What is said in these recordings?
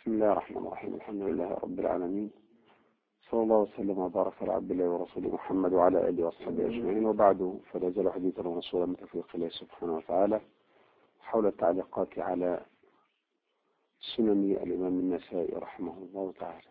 بسم الله الرحمن الرحيم. الحمد لله رب العالمين، صلى الله وسلم وبارك على عبد الله ورسوله محمد وعلى آله وصحبه أجمعين، وبعد، فلا يزال حديثنا ورسولا من توفيق الله سبحانه وتعالى حول التعليقات على سنن الإمام النسائي رحمه الله تعالى.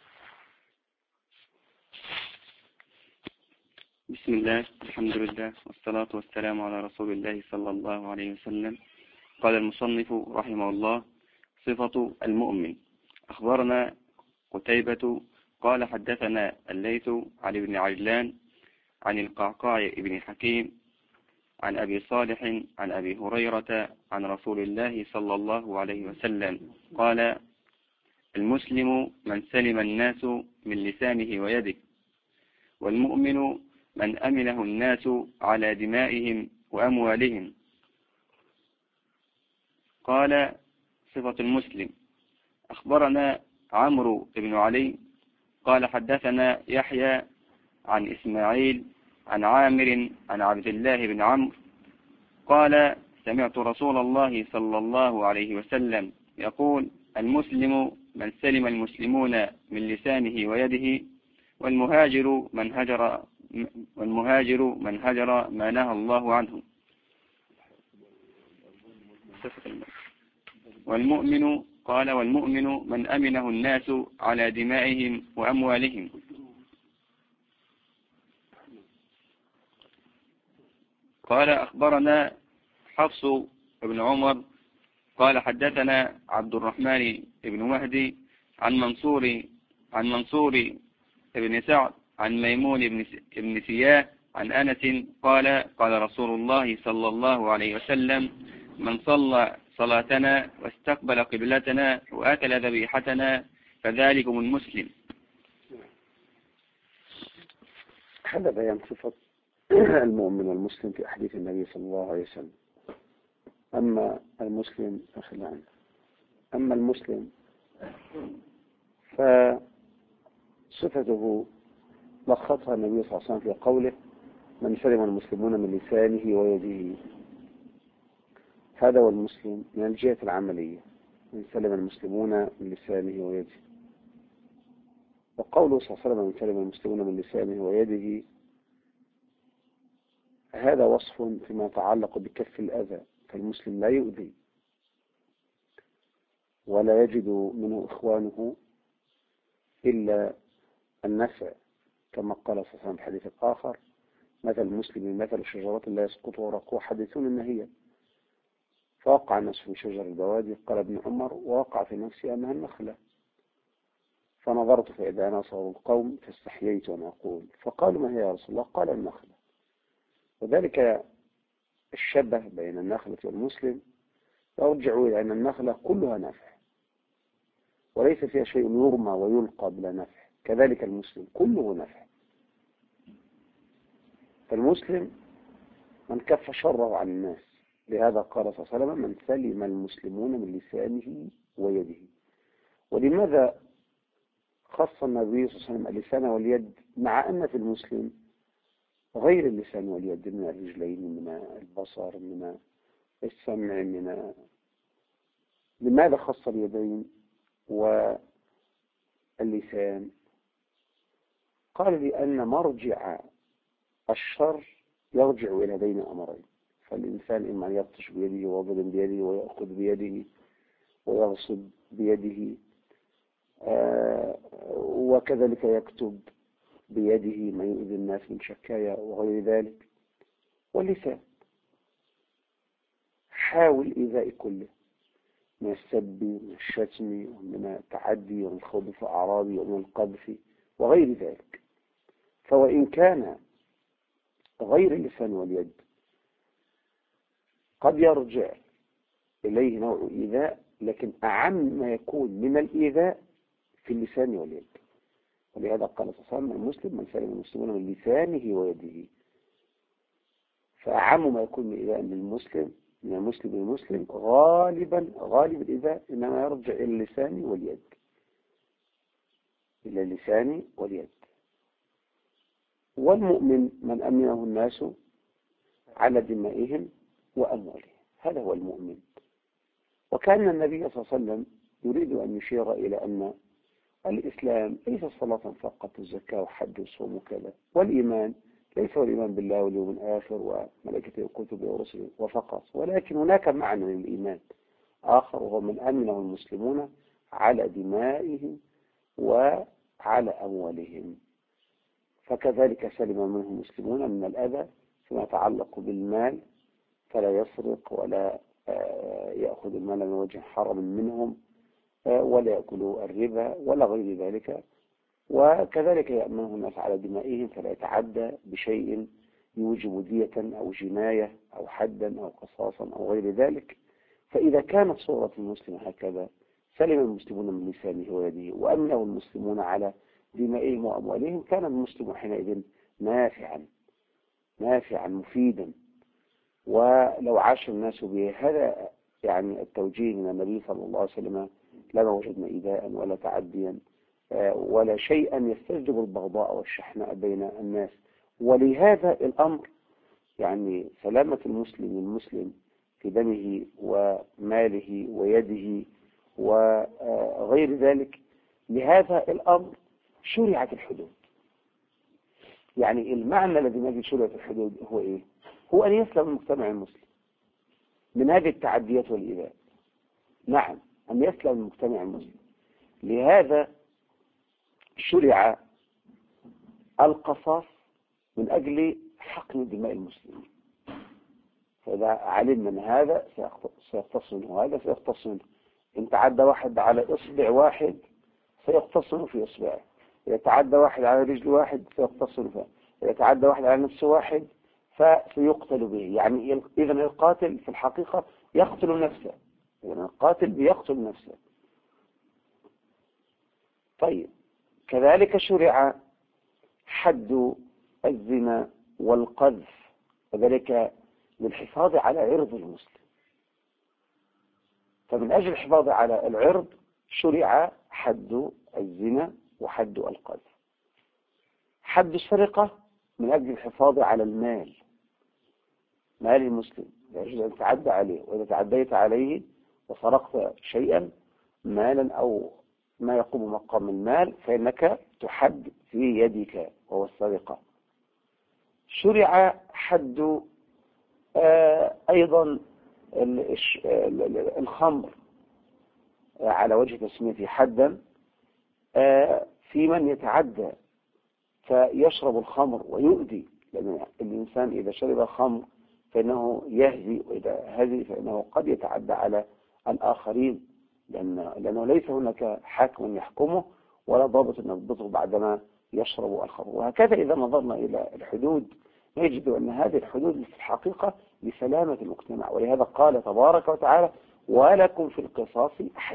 بسم الله، الحمد لله، والصلاة والسلام على رسول الله صلى الله عليه وسلم. قال المصنف رحمه الله: صفة المؤمن. أخبرنا قتيبة قال حدثنا الليث عن ابن عجلان عن القعقاع ابن حكيم عن أبي صالح عن أبي هريرة عن رسول الله صلى الله عليه وسلم قال: المسلم من سلم الناس من لسانه ويده، والمؤمن من أمنه الناس على دمائهم وأموالهم. قال: صفة المسلم. أخبرنا عمرو بن علي قال حدثنا يحيى عن إسماعيل عن عامر عن عبد الله بن عمرو قال: سمعت رسول الله صلى الله عليه وسلم يقول: المسلم من سلم المسلمون من لسانه ويده، والمهاجر من هجر ما نهى الله عنه. والمؤمن من أمنه الناس على دمائهم وأموالهم. قال: أخبرنا حفص بن عمر قال حدثنا عبد الرحمن بن مهدي عن منصور بن سعد عن ميمون بن سياه عن أنس قال: قال رسول الله صلى الله عليه وسلم: من صلى صلاتنا واستقبل قبلتنا وأكل ذبيحتنا فذلكم المسلم. هذا بيان صفة المؤمن والمسلم في أحاديث النبي صلى الله عليه وسلم. أما المسلم أما المسلم فصفته لخصها النبي صلى الله عليه وسلم في قوله: من سلم المسلمون من لسانه ويده. هذا هو المسلم من الجهة العملية، من سلم المسلمون من لسانه ويده. وقوله صلى الله عليه وسلم: من سلم المسلمون من لسانه ويده، هذا وصف فيما يتعلق بكف الأذى، فالمسلم لا يؤذي ولا يجد منه إخوانه إلا النفع، كما قال صلى الله عليه وسلم في الحديث الآخر: مثل المسلم مثل شجرة لا يسقط ورقها حديثون النهية. فوقع الناس في شجر البوادي، قال ابن عمر: ووقع في نفسي أنها النخلة، فنظرت فإذا نصر القوم فاستحييت أن أقول، فقالوا: ما هي يا رسول الله؟ قال: النخلة. وذلك الشبه بين النخلة والمسلم يرجع إلى أن النخلة كلها نفع وليس فيها شيء يرمى ويلقى بلا نفع، كذلك المسلم كله نفع. فالمسلم من كف شره عن الناس، لهذا قال صلى الله عليه وسلم: من سلم المسلمون من لسانه ويده. ولماذا خص النبي صلى الله عليه وسلم اللسان واليد، مع أن في المسلم غير اللسان واليد، من الرجلين، من البصر، من السمع، لماذا خص اليدين واللسان؟ قال: لأن مرجع الشر يرجع إلى بين أمرين، فالإنسان إما أن يبطش بيده ويضرب بيده ويأخذ بيده ويغصب بيده، وكذلك يكتب بيده ما يؤذي الناس من شكايا وغير ذلك. واللسان حاول إيذاء كله، من السب، من الشتم، ومن التعدي، ومن الخوض في الأعراض، ومن القذف وغير ذلك. فوإن كان غير اللسان واليد قد يرجع إليه نوع إيذاء، لكن أعم ما يكون من الإيذاء في اللسان واليد. ولهذا قال صلى الله عليه وسلم: المسلم من سلم المسلمون من لسانه ويده. فأعم ما يكون من إيذاء من المسلم للمسلم غالب الإيذاء إنما يرجع إلى اللسان واليد. والمؤمن من أمنه الناس على دمائهم وأموالهم، هذا هو المؤمن. وكان النبي صلى الله عليه وسلم يريد أن يشير إلى أن الإسلام ليس صلاة فقط الزكاة وحج وصوم وكذا، والإيمان ليس هو الإيمان بالله واليوم الآخر وملائكته وكتبه ورسله وفقط، ولكن هناك معنى للإيمان آخر، وهو من أمنه المسلمون على دمائهم وعلى أموالهم، فكذلك سلم منه المسلمون من الأذى فيما يتعلق بالمال، فلا يسرق ولا يأخذ المال من وجه حرام منهم، ولا يأكلوا الربا ولا غير ذلك، وكذلك يأمنه الناس على دمائهم فلا يتعدى بشيء يوجب دية أو جناية أو حدا أو قصاصا أو غير ذلك. فإذا كانت صورة المسلم هكذا سلم المسلمون من لسانه ويده وأمنه المسلمون على دمائهم وأموالهم، كان المسلم حينئذ نافعا مفيدا. ولو عاش الناس به هذا يعني التوجيه من النبي صلى الله عليه وسلم لما وجدنا إيذاء ولا تعديا ولا شيئا يستجلب البغضاء والشحناء بين الناس. ولهذا الأمر يعني سلامة المسلم في دمه وماله ويده وغير ذلك، لهذا الأمر شرعت الحدود. يعني المعنى الذي نجد شرعت الحدود هو إيه؟ هو أن يسلم المجتمع المسلم من هذه التعديات والإيذاء. نعم، أن يسلم المجتمع المسلم. لهذا شرع القصاص من أجل حقن دماء المسلمين. فإذا علمنا أن هذا سيقتص منه هذا سيقتص منه، إن تعدى واحد على إصبع واحد سيقتص منه في إصبعه، إذا تعدى واحد على رجل واحد سيقتص منه فيه، إذا تعدى واحد على نفس واحد فسيقتل به. يعني إذا القاتل في الحقيقة يقتل نفسه، إذا القاتل بيقتل نفسه. طيب، كذلك شرع حد الزنا والقذف، وذلك للحفاظ على عرض المسلم. فمن أجل الحفاظ على العرض شرع حد الزنا وحد القذف. حد السرقة من أجل الحفاظ على المال، مال المسلم لا يجوز أن تعدى عليه، وإذا تعديت عليه وسرقت شيئا مالا أو ما يقوم مقام المال فإنك تحد في يدك، وهو السرقة. شرع حد أيضا الخمر على وجه تسميته حدا في من يتعدى فيشرب الخمر ويؤذي، لأن الإنسان إذا شرب الخمر فإنه يهزي، وإذا هزي فإنه قد يتعدى على الآخرين، لأنه ليس هناك حاكم يحكمه ولا ضابط يضبطه بعدما يشرب الخمر. وهكذا إذا نظرنا إلى الحدود نجد أن هذه الحدود في الحقيقة لسلامة المجتمع. ولهذا قال تبارك وتعالى: ولكم في القصاص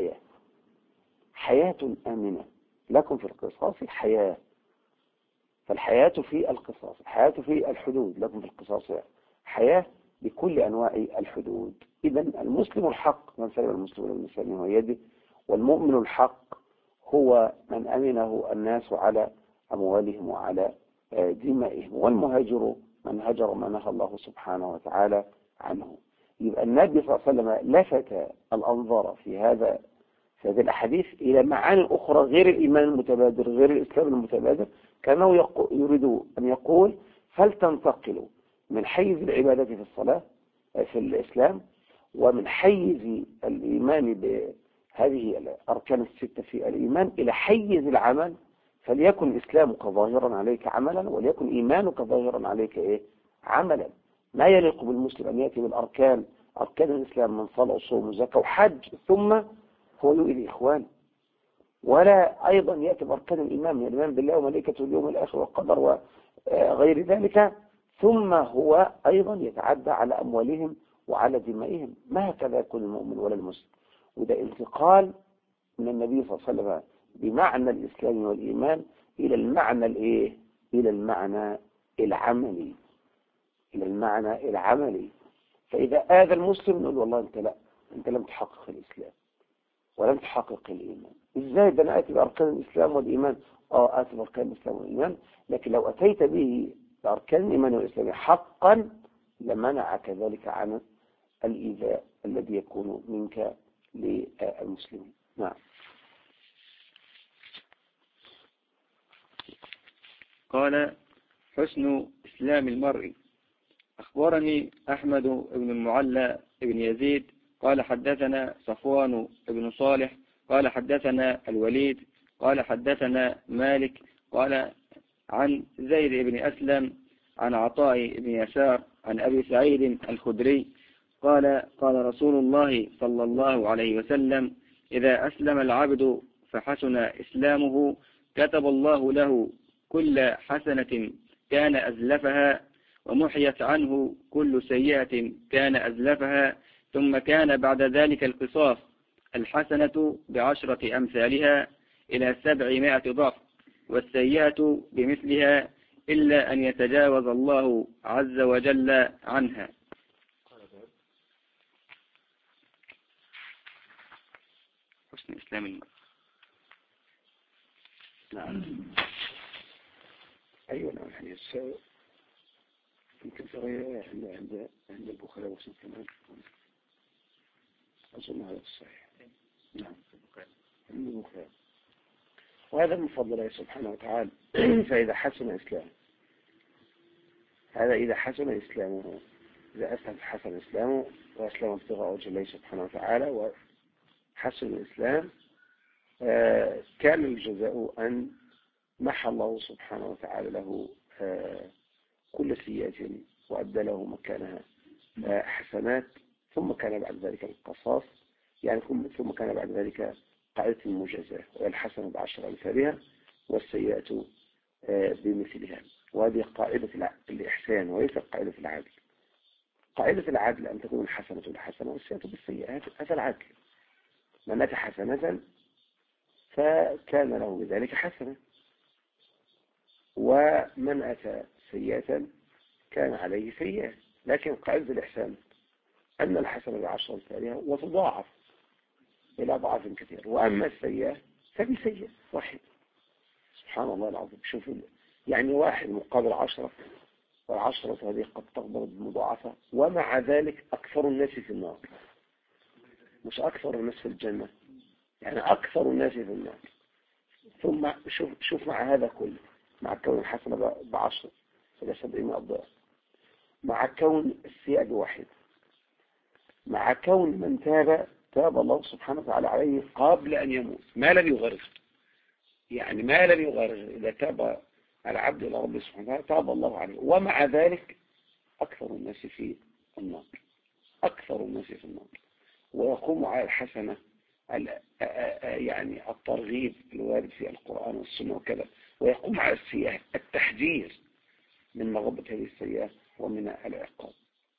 حياة آمنة، لكم في القصاص حياة. فالحياة في القصاص، الحياة في الحدود، لكم في القصاص حياة بكل أنواع الحدود. إذا المسلم الحق من سلم المسلمون من لسانه ويده، والمؤمن الحق هو من أمنه الناس على أموالهم وعلى دمائهم، والمهاجر من هجر ما نهى الله سبحانه وتعالى عنه. يبقى النبي صلى الله عليه وسلم لفت الأنظار في هذه الأحاديث إلى معاني أخرى غير الإيمان المتبادر، غير الإسلام المتبادر، كانه يريد أن يقول: فلتنتقلوا من حيز العبادة في الصلاة في الإسلام، ومن حيز الإيمان بهذه الأركان الستة في الإيمان إلى حيز العمل، فليكن إسلامك ظاهرا عليك عملا، وليكن إيمانك ظاهرا عليك عملا. ما يليق بالمسلم أن يأتي بالأركان، أركان الإسلام من صلاة وصوم وزكاة وحج، ثم هو يؤذي إخوانه، ولا أيضا يأتي بأركان الإيمان من الإيمان بالله وملائكته واليوم الآخر والقدر وغير ذلك، ثم هو أيضا يتعدى على أموالهم وعلى دمائهم. ما هكذا يكون المؤمن ولا المسلم. وده انتقال من النبي صلى الله عليه وسلم بمعنى الإسلام والإيمان إلى المعنى إلى المعنى العملي، إلى المعنى العملي. فإذا آذى المسلم نقول: والله أنت لم تحقق الإسلام ولم تحقق الإيمان. إزاي ده أنا آتي بأركان الإسلام والإيمان؟ آتي بأركان الإسلام والإيمان، لكن لو أتيت به بأركان الإيمان والإسلام حقا لمنعك ذلك عن الإيذاء الذي يكون منك للمسلمين. نعم. قال حسن إسلام المرء. أخبرني أحمد بن المعلى بن يزيد قال حدثنا صفوان بن صالح قال حدثنا الوليد قال حدثنا مالك قال عن زيد بن أسلم عن عطاء بن يسار عن أبي سعيد الخدري قال قال رسول الله صلى الله عليه وسلم إذا أسلم العبد فحسن إسلامه كتب الله له كل حسنة كان أزلفها ومحيت عنه كل سيئة كان أزلفها ثم كان بعد ذلك القصاص الحسنة ب10 أمثالها إلى 700 ضعف والسيئة بمثلها إلا أن يتجاوز الله عز وجل عنها. حسن إسلام المرء. نعم. أيوة نعم. الحديث يمكن تغير عند البخاري ومسلم كمان. أظن هذا الصحيح. نعم. عند البخاري. وهذا من فضل الله سبحانه وتعالى. فإذا حسن إسلامه، هذا إذا حسن إسلامه، إذا أسلم حسن إسلامه وأسلم ابتغاء وجه الله سبحانه وتعالى وحسن الإسلام، كان الجزاء أن محى الله سبحانه وتعالى له كل سيئة وأدى له مكانها حسنات، ثم كان بعد ذلك القصاص، يعني ثم كان بعد ذلك قاعدة المجازاة، والحسنة ب10 أمثالها والسيئة بمثلها. وهذه قاعدة الإحسان وليست قاعدة العدل. قاعدة العدل أن تكون الحسنة بالحسنة والسيئة بالسيئة، هذا العدل. من أتى حسنة فكان له بذلك حسنة، ومن أتى سيئة كان عليه سيئة. لكن قاعدة الإحسان أن الحسنة ب10 أمثالها وتضاعف إلى أضعاف كثير، وأما السيئة فبسيئة واحد. سبحان الله العظيم. شوفوا، يعني 1 مقابل 10، و10 هذه قد تقدر بمضاعفة، ومع ذلك أكثر الناس في النار، مش أكثر الناس في الجنة، يعني أكثر الناس في النار. ثم شوف مع هذا كله، مع كون الحسنة ب10 إلى 700 ضعف، مع كون السيئة ب1، مع كون من تاب الله سبحانه وتعالى عليه قبل أن يموت، ما لم يغرر، يعني ما لم يغرر. إذا تاب العبد إلى ربه سبحانه وتعالى تاب الله عليه، ومع ذلك أكثر الناس في النار، أكثر الناس في النار. ويقوم على الحسنة يعني الترغيب الوارد في القرآن والسنة وكذا، ويقوم على السيئة التحذير من مغبة هذه السيئة ومن العقاب.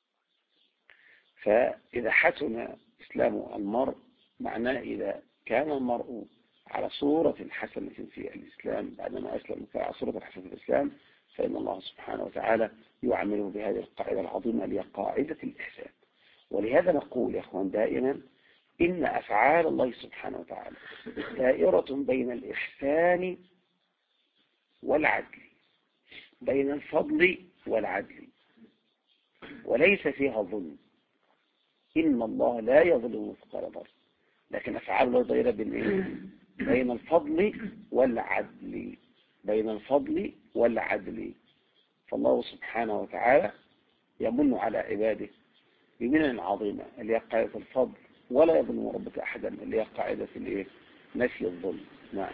فإذا حسن إسلام المرء، معناه إذا كان المرء على صورة حسنة في الإسلام بعدما أسلم على صورة حسنة في الإسلام، فإن الله سبحانه وتعالى يعامله بهذه القاعدة العظيمة اللي هي قاعدة الإحسان. ولهذا نقول يا أخوان دائما إن أفعال الله سبحانه وتعالى دائرة بين الإحسان والعدل، بين الفضل والعدل، وليس فيها ظلم. إن الله لا يظلم مثقال ذرة، لكن أفعال الله دائرة بين الفضل والعدل، بين الفضل والعدل. فالله سبحانه وتعالى يمن على عباده بمنن عظيمة اللي هي قاعدة الفضل، ولا يظلم ربك أحدا اللي هي قاعدة نفي الظلم. نعم.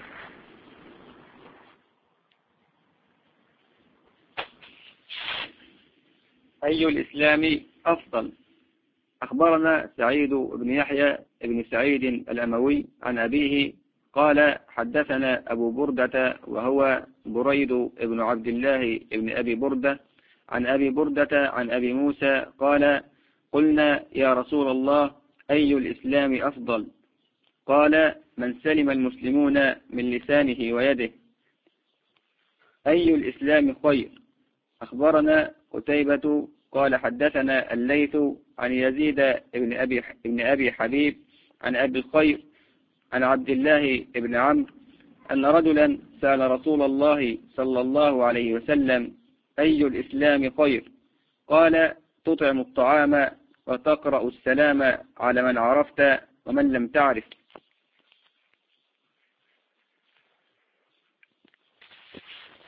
أي الإسلام أفضل؟ أخبرنا سعيد بن يحيى بن سعيد الأموي عن أبيه قال حدثنا أبو بردة وهو بريد بن عبد الله بن أبي بردة عن أبي بردة عن أبي موسى قال قلنا يا رسول الله أي الإسلام أفضل؟ قال من سلم المسلمون من لسانه ويده. أي الإسلام خير؟ أخبرنا قتيبة قال حدثنا الليث عن يزيد بن أبي حبيب عن أبي الخير عن عبد الله بن عمرو أن رجلا سأل رسول الله صلى الله عليه وسلم أي الإسلام خير؟ قال تطعم الطعام وتقرأ السلام على من عرفت ومن لم تعرف.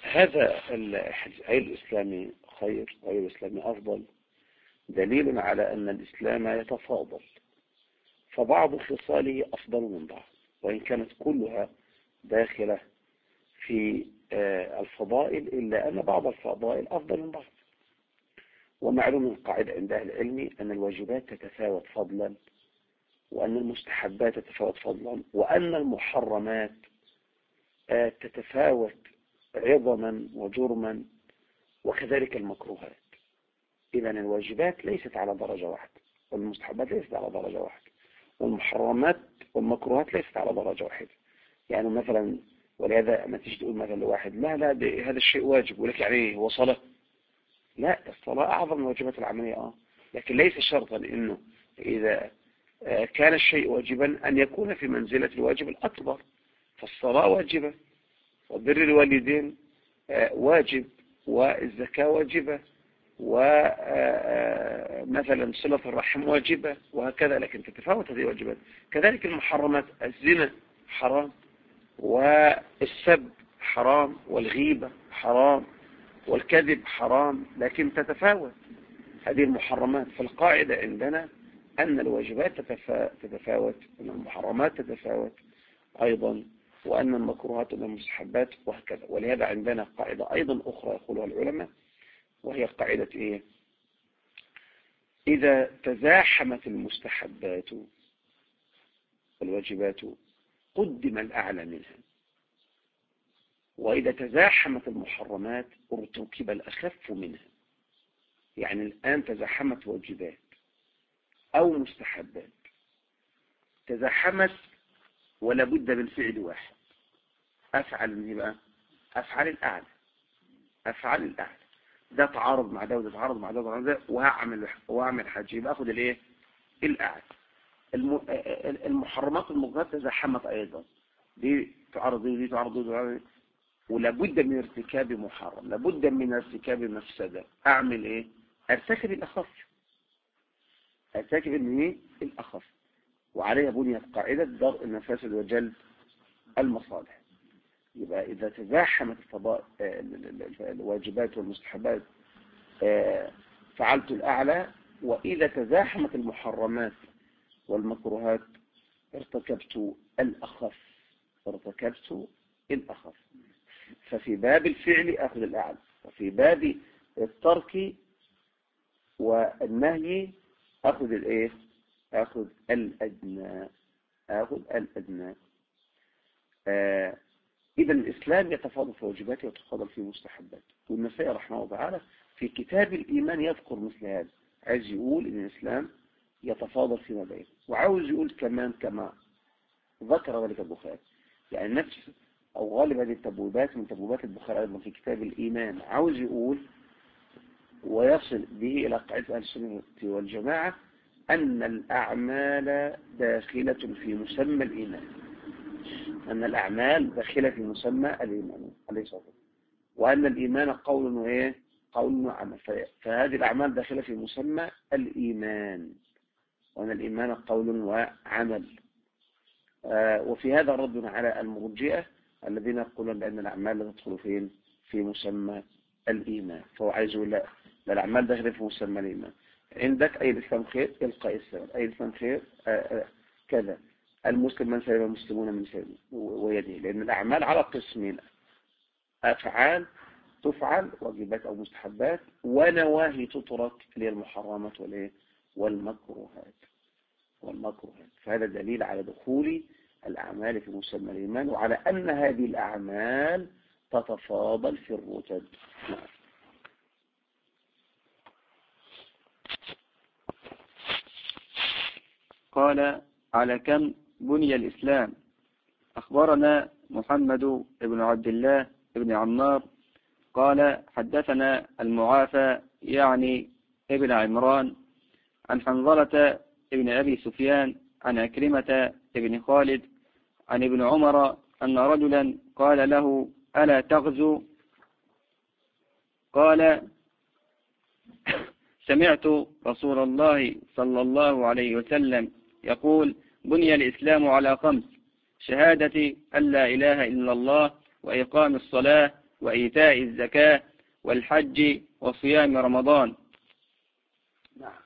هذا أي الإسلام خير وأي الإسلام أفضل دليل على أن الإسلام يتفاضل، فبعض خصاله أفضل من بعض، وإن كانت كلها داخلة في الفضائل، إلا أن بعض الفضائل أفضل من بعض. ومعلوم القاعدة عند أهل العلم أن الواجبات تتفاوت فضلا، وأن المستحبات تتفاوت فضلا، وأن المحرمات تتفاوت عظما وجرما، وكذلك المكروهات. إذن الواجبات ليست على درجة واحدة، والمستحبات ليست على درجة واحدة، والمحرمات والمكروهات ليست على درجة واحدة. يعني مثلا، ولهذا ما تيجي تقول مثلا لواحد لا هذا الشيء واجب، يقول لك يعني ايه هو صلاة؟ لا، الصلاة أعظم من الواجبات العملية لكن ليس شرطا إنه إذا كان الشيء واجبا أن يكون في منزلة الواجب الأكبر. فالصلاة واجبة، وبر الوالدين واجب، والزكاة واجبة، ومثلا صلة الرحم واجبة، وهكذا. لكن تتفاوت هذه الواجبات. كذلك المحرمات، الزنا حرام، والسب حرام، والغيبة حرام، والكذب حرام، لكن تتفاوت هذه المحرمات. فالقاعدة عندنا أن الواجبات تتفاوت، أن المحرمات تتفاوت أيضا، وأن المكروهات والمستحبات وهكذا. ولهذا عندنا قاعدة أيضا أخرى يقولها العلماء، وهي قاعدة إيه؟ إذا تزاحمت المستحبات والواجبات قدم الأعلى منها، وإذا تزاحمت المحرمات ارتكب الأخف منها. يعني الآن تزاحمت واجبات أو مستحبات، تزاحمت ولا بد من فعل واحد، أفعل من بقى أفعل الأعلى، أفعل الأعلى. ده تعارض مع ده، وده تعارض مع ده، وهعمل حاجة، يبقى أخذ الإيه؟ الأعلى. المحرمات والمكروهات تزاحمت أيضا، دي تعارض دي ودي تعارض دي ودي، ولابد من ارتكاب محرم، لابد من ارتكاب مفسدة. أعمل إيه؟ أرتكب الأخف، أرتكب الأخف. وعليها بنيت قاعدة درء المفاسد وجلب المصالح. يبقى إذا تزاحمت الواجبات والمستحبات فعلت الأعلى، وإذا تزاحمت المحرمات والمكروهات ارتكبت الأخف، ارتكبت الأخف. ففي باب الفعل أخذ الأعلى، وفي باب الترك والنهي أخذ الإيه؟ أخذ الأدنى، أخذ الأدنى. إذا الإسلام يتفاضل في واجباته ويتفاضل في مستحباته. والنسائي رحمه الله تعالى في كتاب الإيمان يذكر مثل هذا، عايز يقول إن الإسلام يتفاضل فيما بينه، وعاوز يقول كمان كما ذكر ذلك البخاري، يعني نفس أو غالب هذه التبويبات من تبويبات البخاري أيضا في كتاب الإيمان، عاوز يقول ويصل به إلى قاعدة أهل السنة والجماعة أن الأعمال داخلة في مسمى الإيمان، أن الأعمال داخلة في مسمى الإيمان عليه الصلاة والسلام، وأن الإيمان قول وإيه؟ قول وعمل. فهذه الأعمال داخلة في مسمى الإيمان، وأن الإيمان قول وعمل. وفي هذا رد على المرجئة الذين يقولون بأن الأعمال لا تدخل فين؟ في مسمى الإيمان. فهو عايز يقول لا، الأعمال داخلة في مسمى الإيمان. عندك أي الإسلام خير يلقى السبب، أي الإسلام خير كذا، المسلم من سلم المسلمون من سلم ويده. لأن الأعمال على قسمين: أفعال تفعل واجبات أو مستحبات، ونواهي تترك للمحرمات والمكروهات. فهذا دليل على دخول الأعمال في مسمى الإيمان، وعلى أن هذه الأعمال تتفاضل في الرتب. قال: على كم بني الإسلام؟ أخبرنا محمد بن عبد الله بن عمار قال: حدثنا المعافى يعني ابن عمران عن حنظلة ابن أبي سفيان عن عكرمة ابن خالد عن ابن عمر أن رجلا قال له: ألا تغزو؟ قال: سمعت رسول الله صلى الله عليه وسلم يقول: بني الإسلام على 5: شهادة أن لا إله إلا الله، وإقام الصلاة، وإيتاء الزكاة والحج وصيام رمضان. نعم.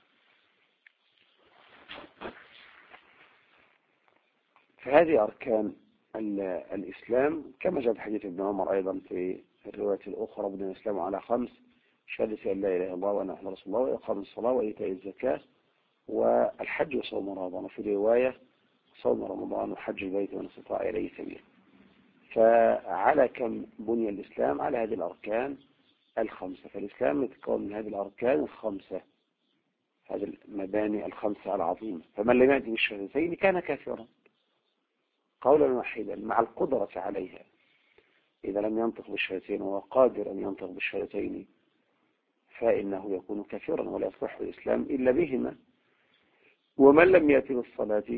فهذه أركان الإسلام كما جاء في حديث ابن عمر أيضا في الرواية الأخرى: بني الإسلام على 5: شهادة أن لا إله إلا الله وأن محمدا رسول الله، وإقام الصلاة، وإيتاء الزكاة، والحج وصوم رمضان. في رواية: صوم رمضان وحج البيت من استطاع إليه سبيلا. فعلى كم بني الإسلام؟ على هذه الأركان الخمسة. فالإسلام يتكون من هذه الأركان الخمسة، هذه المباني الخمسة العظيمة. فمن لم يأتي بالشهادتين كان كافرا قولا واحدا مع القدرة عليها. إذا لم ينطق بالشهادتين وهو قادر أن ينطق بالشهادتين فإنه يكون كافرا ولا يصح الإسلام إلا بهما. ومن لم يأتي بالصلاة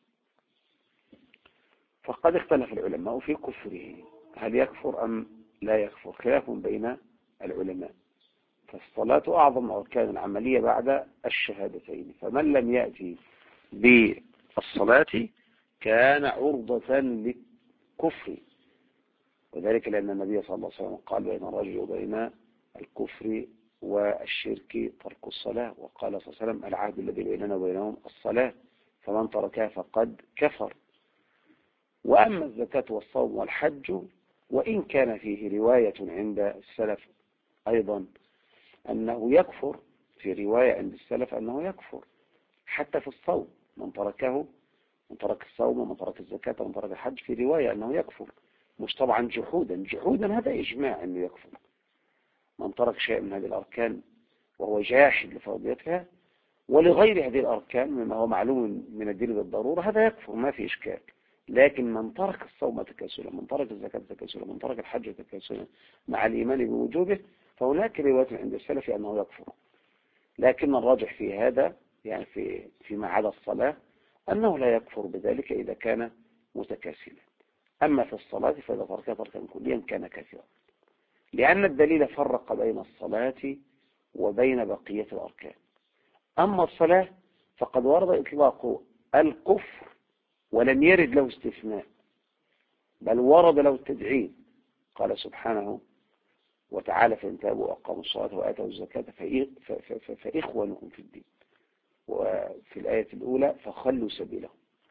فقد اختلف العلماء في كفره، هل يكفر أم لا يكفر؟ خلاف بين العلماء. فالصلاة أعظم أركان العملية بعد الشهادتين، فمن لم يأتي بالصلاة كان عرضة للكفر، وذلك لأن النبي صلى الله عليه وسلم قال: بين الرجل وبين الكفر والشرك ترك الصلاة. وقال صلى الله عليه وسلم: العهد الذي بيننا وبينهم الصلاة، فمن تركها فقد كفر. وأما الزكاة والصوم والحج، وإن كان فيه رواية عند السلف أيضا أنه يكفر، في رواية عند السلف أنه يكفر حتى في الصوم، من تركه، من ترك الصوم ومن ترك الزكاة ومن ترك الحج، في رواية أنه يكفر، مش طبعا جحودا هذا إجماع أنه يكفر. من ترك شيء من هذه الأركان وهو جاحد لفرضيتها ولغير هذه الأركان مما هو معلوم من الدين بالضرورة هذا يكفر، ما في إشكال. لكن من ترك الصوم تكاسلا، من ترك الزكاة تكاسلا، من ترك الحج تكاسلا مع الإيمان بوجوبه، فهناك رواية عند السلف أنه يكفر. لكن الراجح في هذا يعني فيما عدا الصلاة أنه لا يكفر بذلك إذا كان متكاسلا. أما في الصلاة فإذا تركها تركا كليا كان كافرا، لأن الدليل فرق بين الصلاة وبين بقية الأركان. أما الصلاة فقد ورد إطلاق الكفر ولم يرد له استثناء، بل ورد له التدعيم. قال سبحانه وتعالى: فإن تابوا وأقاموا الصلاة وآتوا الزكاة فإخوانكم في الدين. وفي الآية الأولى: فخلوا سبيلهم.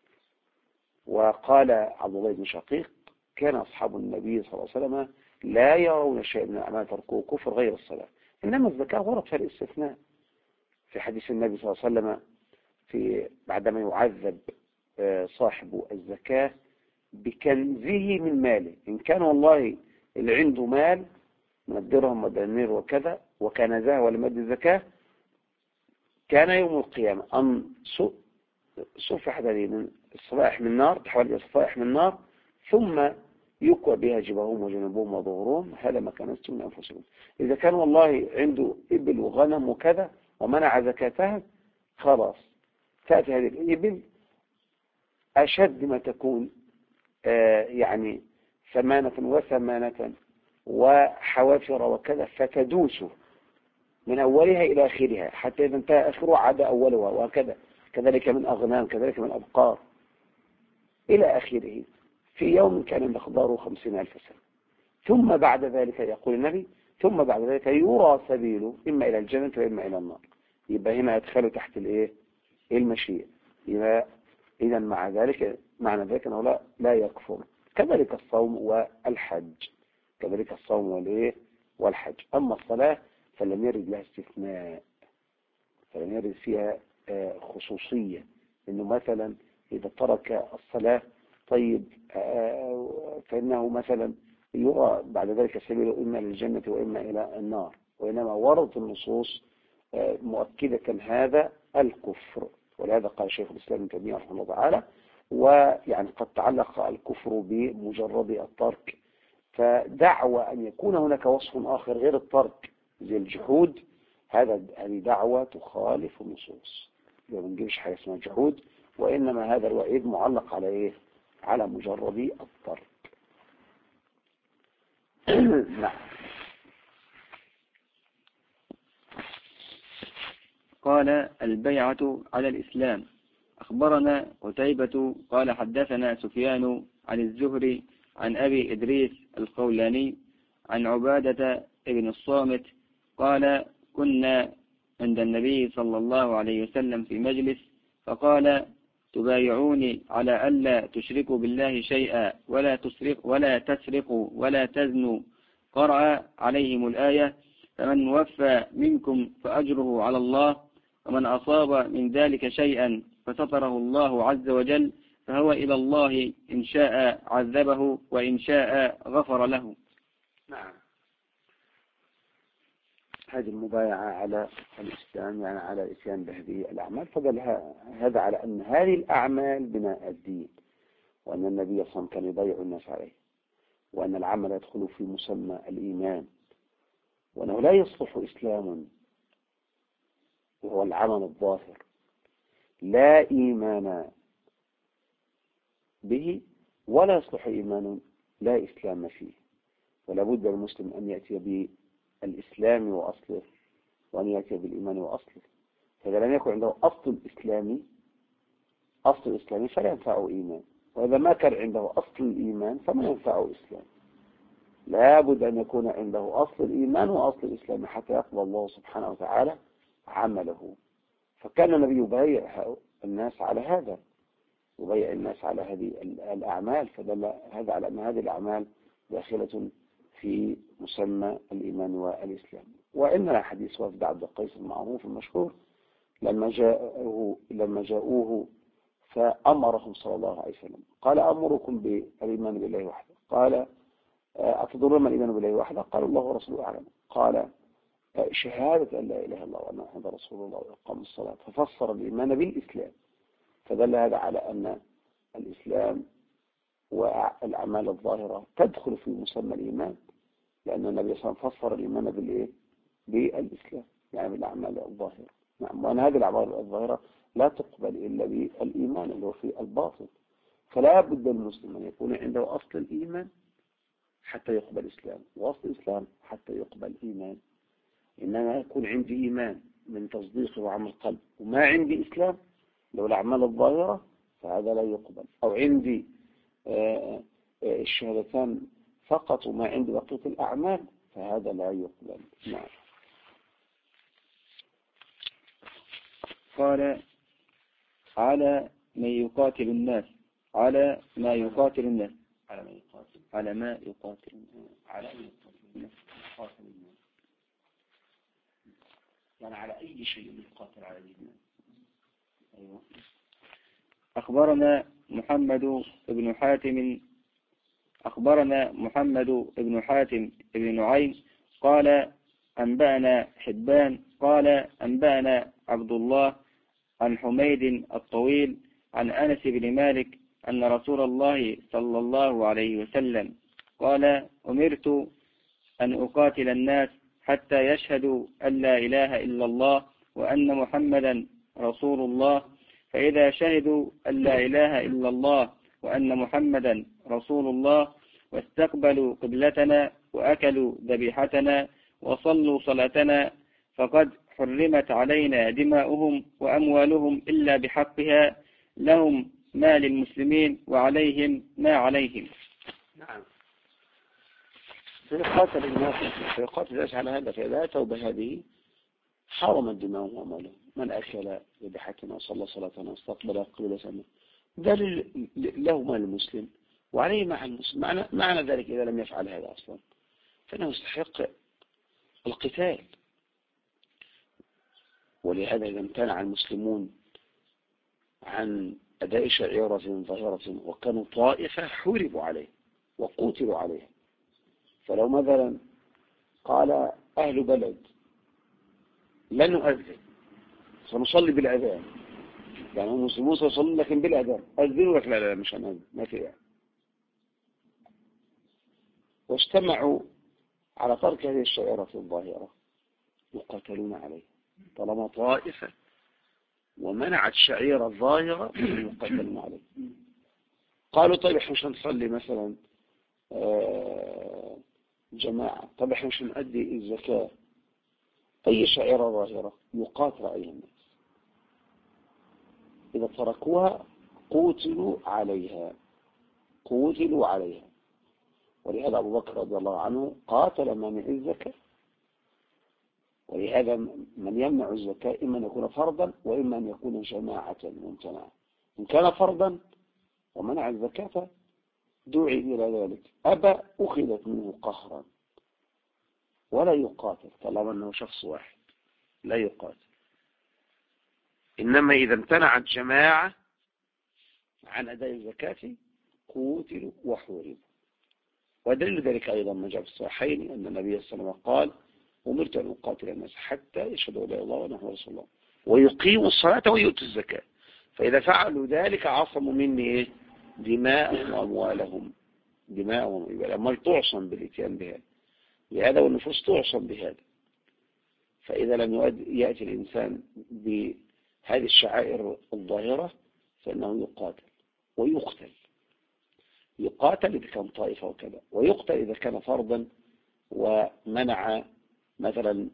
وقال عبد الله بن شقيق: كان أصحاب النبي صلى الله عليه وسلم لا يرون شيء من الأعمال تركوه كفر غير الصلاة. إنما الزكاة ورد فيها الاستثناء في حديث النبي صلى الله عليه وسلم بعدما يعذب صاحب الزكاة بكنزه من ماله، إن كان والله اللي عنده مال من الدرهم والدنانير وكذا وكنزها ولم يؤدي الزكاة، كان يوم القيامة أن صفح هذه من الصفائح من نار، تحول إلى صفائح من نار، ثم يكوى بها جبههم وجنوبهم وظهورهم: هذا ما كنزتم من أنفسهم. إذا كان والله عنده إبل وغنم وكذا ومنع زكاتها، خلاص تأتي هذه الإبل أشد ما تكون يعني ثمانة وثمانة وحوافر وكذا، فتدوسه من أولها إلى آخرها حتى إذا انتهى آخره عاد أولها، وهكذا كذلك من أغنام، كذلك من أبقار إلى آخره، في يوم كان مقداره 50,000 سنة. ثم بعد ذلك يقول النبي: ثم بعد ذلك يرى سبيله إما إلى الجنة وإما إلى النار. يبقى هنا يدخل تحت المشيئة. إذا معنى ذلك أنه لا يكفر. كذلك الصوم والحج، كذلك الصوم والحج. أما الصلاة فلم يرد لها استثناء، فلم يرد فيها خصوصية، إنه مثلا إذا ترك الصلاة طيب فإنه مثلا يرى بعد ذلك سبيله إما للجنة وإما إلى النار. وإنما وردت النصوص مؤكدة هذا الكفر. ولهذا قال شيخ الإسلام ابن تيمية رحمه الله تعالى: ويعني قد تعلق الكفر بمجرد الترك، فدعوى أن يكون هناك وصف آخر غير الترك زي الجحود، هذه دعوة تخالف النصوص. ما بنجيبش حاجة اسمها جحود، وإنما هذا الوعيد معلق على على مجرد الترك. نعم. قال: البيعة على الإسلام. أخبرنا قتيبة قال: حدثنا سفيان عن الزهري عن أبي إدريس الخولاني عن عبادة بن الصامت قال كنا عند النبي صلى الله عليه وسلم في مجلس فقال تبايعوني على ألا تشركوا بالله شيئا ولا تسرقوا ولا تزنوا. قرأ عليهم الآية فمن وفى منكم فأجره على الله ومن أصاب من ذلك شيئا فستره الله عز وجل فهو إلى الله إن شاء عذبه وإن شاء غفر له. نعم. هذه المبايعة على الإسلام يعني على الإتيان بهذه الأعمال، فقال هذا على أن هذه الأعمال بناء الدين، وأن النبي صلى الله عليه وسلم كان يبايع الناس عليه، وأن العمل يدخل في مسمى الإيمان، وأنه لا يصلح إسلام وهو العمل الظاهر لا إيمان به، ولا يصلح إيمان لا إسلام فيه، ولا بد المسلم أن يأتي بالإسلام وأصله وأن يأتي بالإيمان وأصله. فإذا لم يكن عنده أصل إسلامي فلا ينفعه إيمان، وإذا ما كان عنده أصل الإيمان فما ينفعه إسلام. لا بد أن يكون عنده أصل الإيمان وأصل الإسلام حتى يقبل الله سبحانه وتعالى عمله. فكان النبي يبايع الناس على هذا، يبايع الناس على هذه الأعمال، فدل هذا على أن هذه الأعمال داخلة في مسمى الإيمان والإسلام. وإننا حديث وفد عبد القيس المعروف المشهور لما جاءوه فأمرهم صلى الله عليه وسلم قال أمركم بالإيمان بالله وحده، قال أتدرون ما الإيمان بالله وحده؟ قال الله ورسوله أعلم. قال شهادة أن لا إله إلا الله وأن محمدا رسول الله وإقام الصلاة، ففسر الإيمان بالإسلام، فدل هذا على أن الإسلام والأعمال الظاهرة تدخل في مسمى الإيمان، لأن النبي صلى الله عليه وسلم فسر الإيمان بالإيه؟ بالإسلام، يعني بالأعمال الظاهرة. نعم. وأن هذه الأعمال الظاهرة لا تقبل إلا بالإيمان اللي هو في الباطن، فلا بد المسلم أن يكون عنده أصل الإيمان حتى يقبل إسلام، وأصل الإسلام حتى يقبل إيمان. إنما يكون عندي إيمان من تصديق وعمل قلب وما عندي إسلام لو الأعمال الظاهرة فهذا لا يقبل، أو عندي الشهادتان فقط وما عندي بقية الأعمال فهذا لا يقبل. نعم. قال على من يقاتل الناس على ما يقاتل الناس على ما يقاتل الناس يعني على أي شيء يقاتل على الإيمان. أيوة. أخبرنا محمد بن حاتم بن نعيم قال أنبأنا حبان قال أنبأنا عبد الله عن حميد الطويل عن أنس بن مالك أن رسول الله صلى الله عليه وسلم قال أمرت أن أقاتل الناس حتى يشهدوا أن لا إله إلا الله وأن محمدا رسول الله، فإذا شهدوا أن لا إله إلا الله وأن محمدا رسول الله واستقبلوا قبلتنا وأكلوا ذبيحتنا وصلوا صلاتنا فقد حرمت علينا دماؤهم وأموالهم إلا بحقها، لهم ما للمسلمين وعليهم ما عليهم. نعم. فيقاتل الناس على هذا، فإذا أتوا بهذه حرمت دماؤهم وأموالهم. من أكل ذبيحتنا وصلى صلاتنا واستقبل قبلتنا ده له ما للمسلم وعليه مع المسلم. معنى ذلك إذا لم يفعل هذا أصلا فإنه يستحق القتال. ولهذا إذا امتنع المسلمون عن أداء شعيرة ظاهرة وكانوا طائفة حوربوا عليه وقتلوا عليه. فلو مثلا قال أهل بلد لن نؤذن سنصلي بالأذان، يعني المسلمون سيصلون لكن بالأذان، أذنوا لك لا مش هنأذن ما في يعني. واجتمعوا على ترك هذه الشعيرة الظاهرة يقاتلون عليه طالما طائفة ومنعت شعيرة الظاهرة يقاتلون عليه. قالوا طيب احنا مش هنصلي مثلا جماعة، طيب احنا مش هنؤدي الزكاة، أي شعيرة ظاهرة يقاتل عليها الناس، إذا تركوها قوتلوا عليها. ولهذا أبو بكر رضي الله عنه قاتل مانع الزكاة. ولهذا من يمنع الزكاة إما أن يكون فرضا وإما أن يكون جماعة ممتنعة. إن كان فرضا ومنع الزكاة دعي إلى ذلك، أبى أخذت منه قهرا ولا يقاتل طالما أنه شخص واحد، لا يقاتل. إنما إذا امتنعت جماعة عن أداء الزكاة قوتلوا وحوربوا. ودليل ذلك أيضا ما جاء في الصحيحين أن النبي صلى الله عليه وسلم قال: أمرت أن أقاتل الناس حتى يشهدوا أن لا إله إلا الله وأنه رسول الله ويقيموا الصلاة ويؤتوا الزكاة، فإذا فعلوا ذلك عصموا مني دماءهم وأموالهم. دماءهم يبقى الأموال تعصم بالإتيان بهذا، لهذا والنفوس تعصم بهذا. فإذا لم يأتي الإنسان بهذه الشعائر الظاهرة فإنه يقاتل ويقتل. يقاتل إذا كان طائفة وكذا، ويقتل إذا كان فرضا ومنع مثلا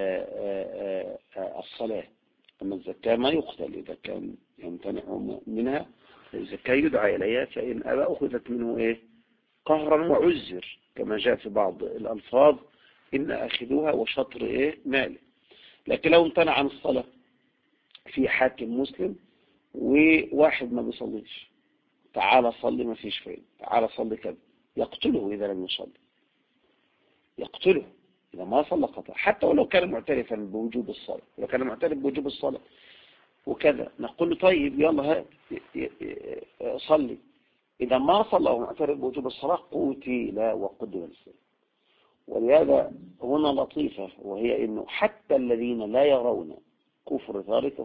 الصلاة. أما الزكاة ما يقتل إذا كان يمتنع منها، الزكاة يدعى إليها، فإن أبى أخذت منه قهرا وعزر، كما جاء في بعض الألفاظ: إن أخذوها وشطر ماله. لكن لو امتنع عن الصلاة في حاكم مسلم وواحد ما بيصليش، تعال صلي، ما فيش فايدة، تعال صلي كذا، يقتله إذا لم يصلي، يقتله إذا ما صلى قطع، حتى ولو كان معترفا بوجوب الصلاة. لو كان معترف بوجوب الصلاة وكذا نقول له: طيب يلا صلي. إذا ما صلى ومعترف بوجوب الصلاة قتل وقدم السلام. ولهذا هنا لطيفة، وهي إنه حتى الذين لا يرون كفر تارك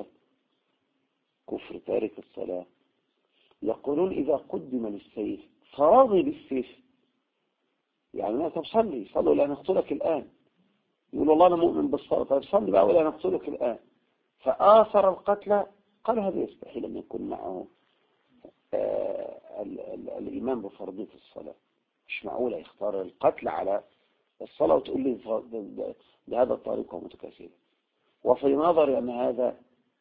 الصلاة يقولون إذا قدم للسيف فراضي بالسيف. يعني ما تصلي، صلوا لا نقتلك الآن. يقول: والله أنا مؤمن بالصلاة، طيب صلي بقى ولا نقتلك الآن. فآثر القتل. قال: هذا يستحيل أن يكون معه الإيمان بفرضية الصلاة. مش معقولة يختار القتل على الصلاة وتقول لي بهذا الطريق ومتكاسلة. وفي نظري أن هذا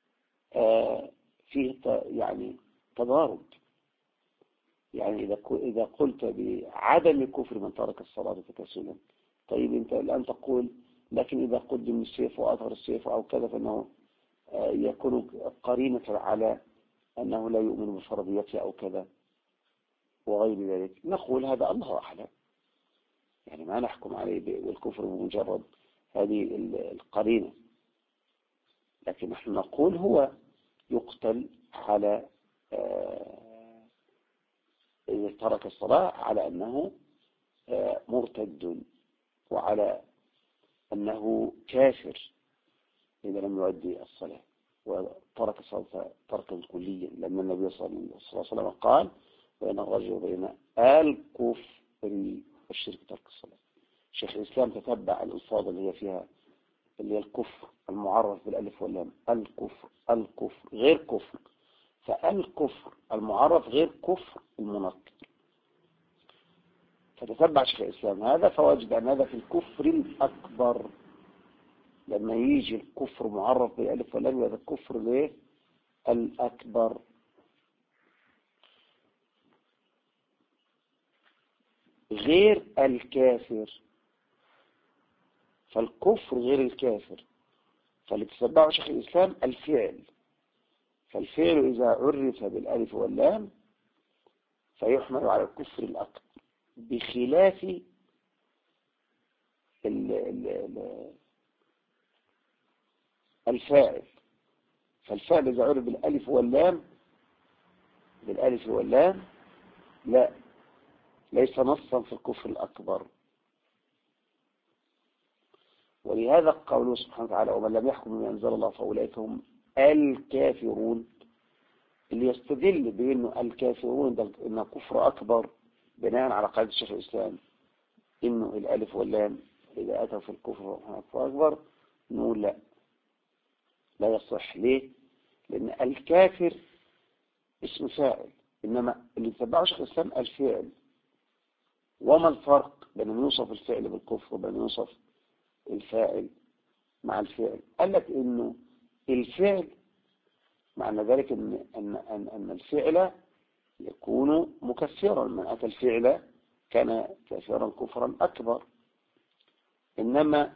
فيه يعني تضارب. يعني إذا قلت بعدم كفر من ترك الصلاة تكاسلا، طيب أنت الآن تقول لكن إذا قدم السيف وأظهر السيف أو كذا فإنه يكون قرينة على أنه لا يؤمن بفرضيته أو كذا وغير ذلك. نقول هذا الله أعلم، يعني ما نحكم عليه بالكفر بمجرد هذه القرينة. لكن نحن نقول هو يقتل على إذا ترك الصلاة على أنه مرتد، وعلى أنه كافر إذا لم يؤدي الصلاة وترك الصلاة تركا كليا، لأن النبي صلى الله عليه وسلم قال: بين الرجل وبين الكفر والشرك ترك الصلاة. شيخ الإسلام تتبع الألفاظ اللي هي فيها، اللي هي الكفر المعرف بالألف واللام، الكفر غير كفر، فالكفر المعرف غير كفر المنكر. فتتبع شيخ الإسلام هذا فوجد أن هذا في الكفر الأكبر. لما يجي الكفر معرف بالألف واللام هذا الكفر ليه الأكبر. غير الكافر، فالكفر غير الكافر. فاللي تتبعه شيخ الإسلام الفعل، فالفعل إذا عرف بالألف واللام فيحمل على الكفر الأكبر، بخلاف الفاعل. فالفعل إذا عرف بالألف واللام لا، ليس نصا في الكفر الأكبر. ولهذا قوله سبحانه وتعالى: ومن لم يحكم بما أنزل الله فأولئك هم الكافرون. اللي يستدل بأنه الكافرون ده إنه كفر أكبر بناء على قاعدة شيخ الإسلام إنه الألف واللام إذا أتوا في الكفر أكبر، نقول لا يصح. ليه؟ لأن الكافر اسم فاعل، إنما اللي تبعه شيخ الإسلام الفعل. وما الفرق بين يوصف الفعل بالكفر وبين يوصف الفاعل مع الفعل؟ قال لك إنه الفعل معنى ذلك أن الفعل يكون مكفرا. من أتى الفعل كان كافرا كفرا أكبر. إنما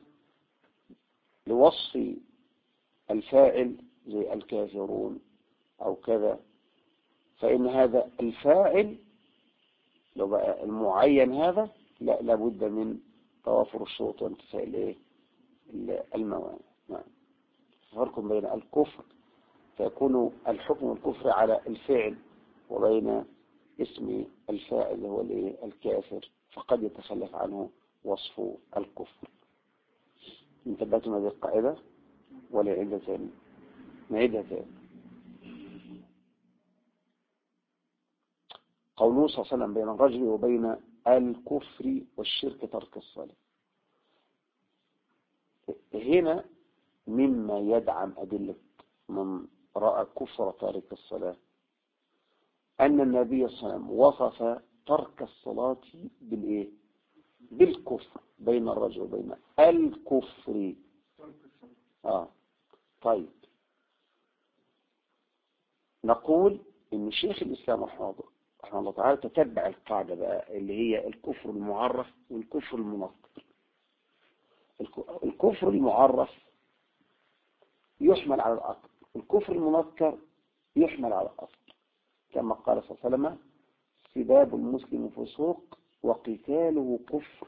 لوصف الفاعل زي الكافرون أو كذا، فإن هذا الفاعل لو بقى المعين هذا لا لابد من توافر الشروط وانتفاء الموانع. نعم. فرق بين الكفر فيكون الحكم الكفر على الفعل، وبين اسم الفاعل اللي هو الكافر فقد يتخلف عنه وصف الكفر. انتبهتم هذه القاعدة ولا عدة ثانية؟ نعيدها ثاني. قوله صلى الله عليه وسلم بين الرجل وبين الكفر والشرك ترك الصلاة. هنا مما يدعم أدلة من رأى كفر تارك الصلاة أن النبي صلى الله عليه وسلم وصف ترك الصلاة بالكفر بين الرجل وبين الكفر. طيب، نقول إن شيخ الإسلام رحمه الله تعالى تتبع القاعدة بقى اللي هي الكفر المعرف والكفر المنكر. الكفر المعرف يحمل على الأصل، الكفر المنكر يحمل على الأصل، كما قال صلى الله عليه وسلم سباب المسلم فسوق وقتاله كفر.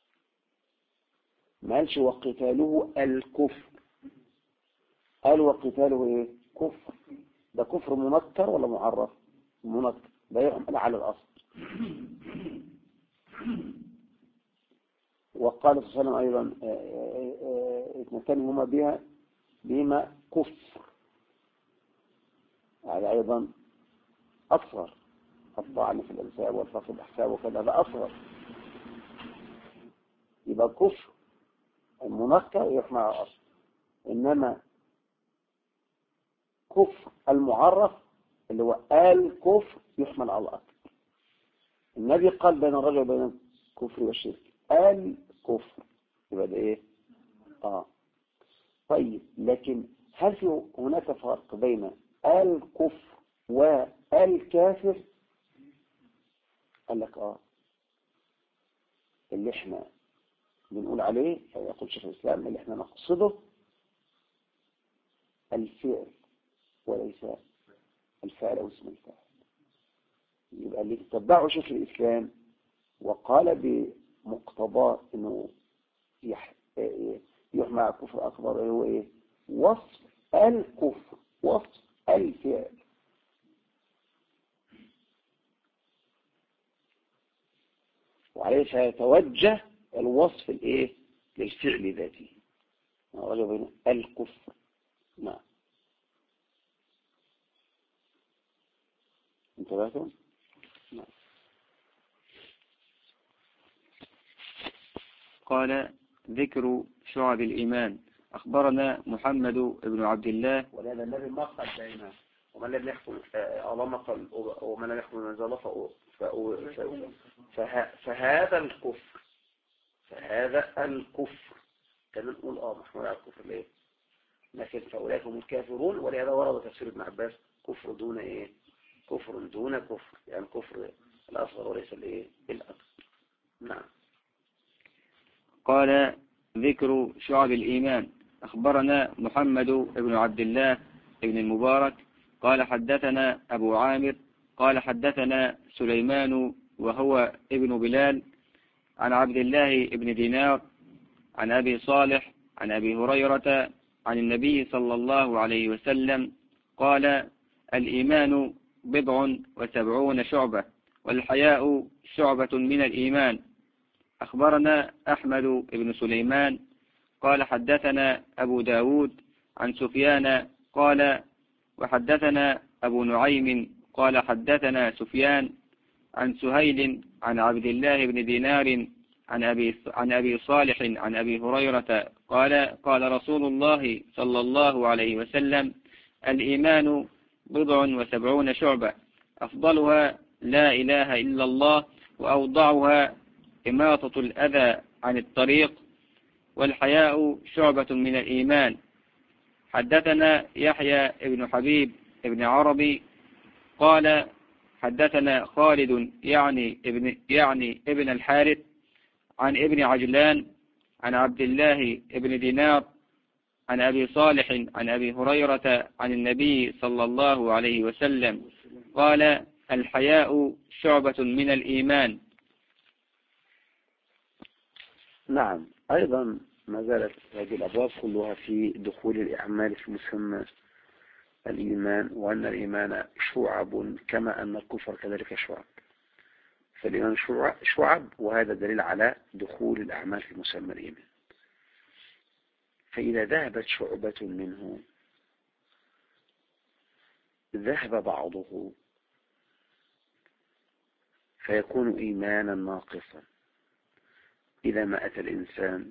ما قالش وقتاله الكفر، قال وقتاله كفر. ده كفر منكر ولا معرف؟ منكر، ده يحمل على الأصل. وقال صلى الله عليه وسلم أيضا اثنتان هما بهما كفر، هذا أيضا أصغر، الطعن في الأنساب والفصل الأحساب وكذا، هذا أصغر. يبقى كفر المنكر يحمل على الأصل، إنما كفر المعرف اللي هو الكفر يحمل على الأصل. النبي قال بين الرجل وبين الكفر والشرك الكفر، يبقى ده طيب، لكن هل في هناك فرق بين الكفر والكافر؟ قال لك اللي احنا بنقول عليه يقول شيخ الإسلام اللي احنا نقصده الفعل وليس الفعل أو اسم الفعل. يبقى اللي تتبعه شيخ الإسلام وقال بمقتضاه انه يحمل على الكفر أكبر هو وصف الكفر، وصف الفعل. وعليه سيتوجه الوصف للفعل ذاته، رجع بين الكفر. نعم، انتبهتم؟ نعم. قال ذكر شعب الإيمان. أخبرنا محمد بن عبد الله. ولهذا النبي ما قال دائما ومن لم يحكم الله قال ومن لم يحكم من الله فهذا الكفر، فهذا الكفر كان نقول محمود على الكفر ليه؟ لكن فأولئك هم الكافرون. ولهذا ورد تفسير ابن عباس كفر دون كفر دون كفر، يعني كفر الأصغر وليس الأكبر. نعم. قال ذكر شعب الإيمان. أخبرنا محمد بن عبد الله بن المبارك قال حدثنا أبو عامر قال حدثنا سليمان وهو ابن بلال عن عبد الله بن دينار عن أبي صالح عن أبي هريرة عن النبي صلى الله عليه وسلم قال الإيمان 70 شعبة والحياء شعبة من الإيمان. أخبرنا أحمد بن سليمان قال حدثنا أبو داود عن سفيان قال وحدثنا أبو نعيم قال حدثنا سفيان عن سهيل عن عبد الله بن دينار عن أبي صالح عن أبي هريرة قال رسول الله صلى الله عليه وسلم الإيمان 70 شعبة أفضلها لا إله إلا الله وأوضعها إماطة الأذى عن الطريق والحياء شعبة من الإيمان. حدثنا يحيى بن حبيب بن عربي قال حدثنا خالد يعني ابن الحارث عن ابن عجلان عن عبد الله ابن دينار عن أبي صالح عن أبي هريرة عن النبي صلى الله عليه وسلم قال الحياء شعبة من الإيمان. نعم، أيضا ما زالت هذه الأبواب كلها في دخول الأعمال في مسمى الإيمان، وأن الإيمان شعب كما أن الكفر كذلك شعب، فالإيمان شعب، وهذا دليل على دخول الأعمال في مسمى الإيمان. فإذا ذهبت شعبة منه ذهب بعضه فيكون إيمانا ناقصا. إذا ما أتى الإنسان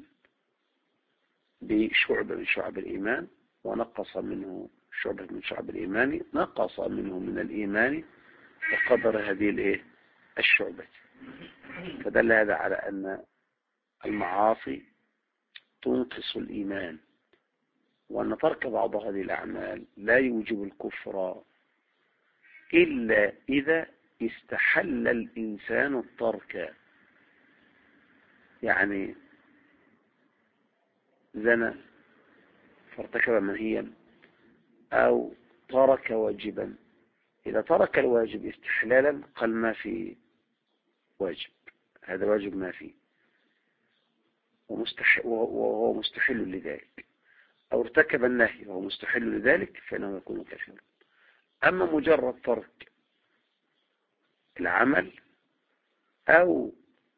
بشعبة من شعب الإيمان ونقص منه شعبة من شعب الإيمان، نقص منه من الإيمان بقدر هذه الشعبة. فدل هذا على أن المعاصي تنقص الإيمان، وأن ترك بعض هذه الأعمال لا يوجب الكفر إلا إذا استحل الإنسان الترك. يعني زنى فارتكب منهيا أو ترك واجبا. إذا ترك الواجب استحلالا قال ما في واجب، هذا واجب ما فيه، وهو مستحل لذلك، أو ارتكب النهي وهو مستحل لذلك فإنه يكون كافرا. أما مجرد ترك العمل أو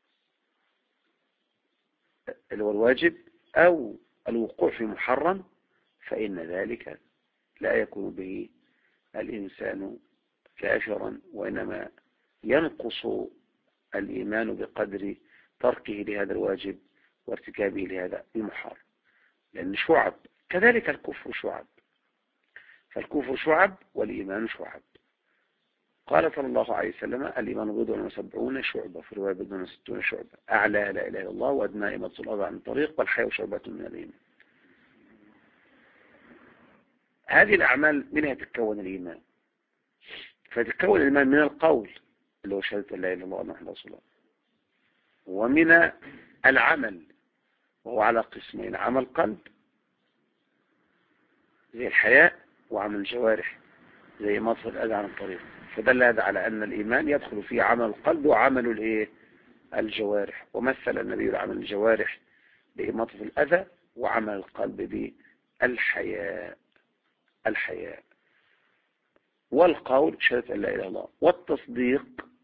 الواجب أو الوقوع في محرم فإن ذلك لا يكون به الإنسان كافرا، وإنما ينقص الإيمان بقدر تركه لهذا الواجب وارتكابه لهذا المحرم، لأن شعب. كذلك الكفر شعب، فالكفر شعب والإيمان شعب. قال صلى الله عليه وسلم الإيمان 70 شعبة، في رواية 60 شعبة، أعلى لا إله إلا الله وأدنى إماطة الأذى عن الطريق والحياء شعبة من الإيمان. هذه الأعمال منها تتكون الإيمان، فتتكون الإيمان من القول اللي هو شهادة لا إله إلا الله وأن محمدا رسول الله، ومن العمل وهو على قسمين: عمل قلب زي الحياء، وعمل الجوارح زي إماطة الأذى عن الطريق. فدل هذا على أن الإيمان يدخل فيه عمل القلب وعمل الجوارح، ومثل النبي عمل الجوارح بإماطة الأذى وعمل القلب بالحياء. والقول شهادة لا إله إلا الله، والتصديق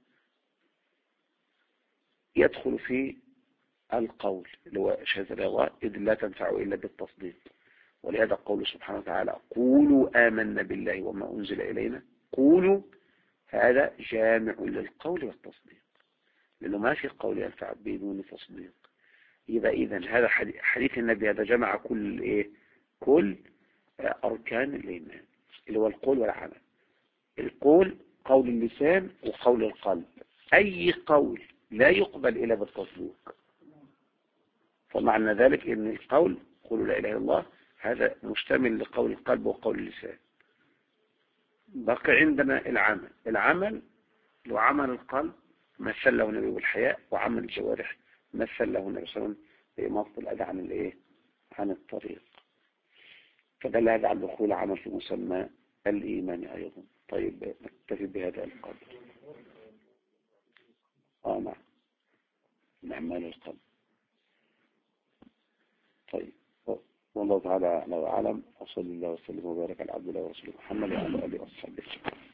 يدخل في القول اللي هو شهادة لا إله إلا الله، إذ لا تنفع إلا بالتصديق. ولهذا قول سبحانه وتعالى قولوا آمنا بالله وما أنزل إلينا، قولوا هذا جامع للقول والتصديق، لأنه ما في قول ينفع بدون تصديق. إذن هذا حديث النبي هذا جمع كل أركان الإيمان اللي هو القول والعمل. القول قول اللسان وقول القلب، أي قول لا يقبل إلا بالتصديق. فمعنى ذلك أن القول قولوا لا إله إلا الله هذا مشتمل لقول القلب وقول اللسان. بقي عندنا العمل لو عمل القلب مثل له النبي بالحياء، وعمل الجوارح مثل له النبي صلى الله عليه وسلم بإماطة الأذى عن الطريق. فدل هذا على دخول عمل في مسمى الإيمان أيضا. طيب نكتفي بهذا القدر. نعم، أعمال القلب. طيب، والله تعالى أعلم، وصلى الله وسلم وبارك على عبد الله ورسوله محمد وعلى آله وصحبه.